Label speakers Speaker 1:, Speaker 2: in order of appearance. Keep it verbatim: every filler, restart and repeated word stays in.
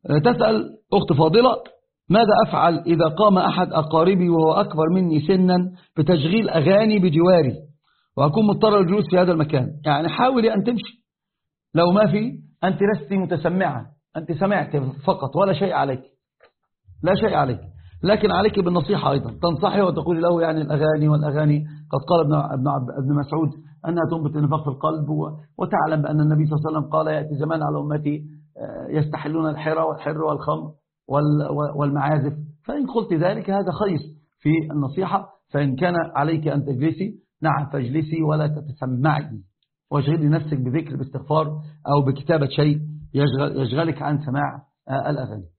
Speaker 1: تسأل أخت فاضلة: ماذا أفعل إذا قام أحد أقاربي وهو أكبر مني سنا بتشغيل أغاني بجواري وأكون مضطر للجلوس في هذا المكان؟ يعني حاولي أن تمشي، لو ما في أنت لست متسمعة، أنت سمعت فقط ولا شيء عليك، لا شيء عليك، لكن عليك بالنصيحة أيضا، تنصحي وتقول له يعني الأغاني والأغاني قد قال ابن ابن مسعود أنها تنبت النفاق في القلب، وتعلم بأن النبي صلى الله عليه وسلم قال: يأتي زمان على أمتي يستحلون الحرى والحر والخمر والمعازف. فإن قلت ذلك هذا خير في النصيحة. فإن كان عليك أن تجلسي، نعم فاجلسي ولا تتسمعي، واشغلي نفسك بذكر باستغفار أو بكتابة شيء يشغل يشغلك عن سماع الأغاني.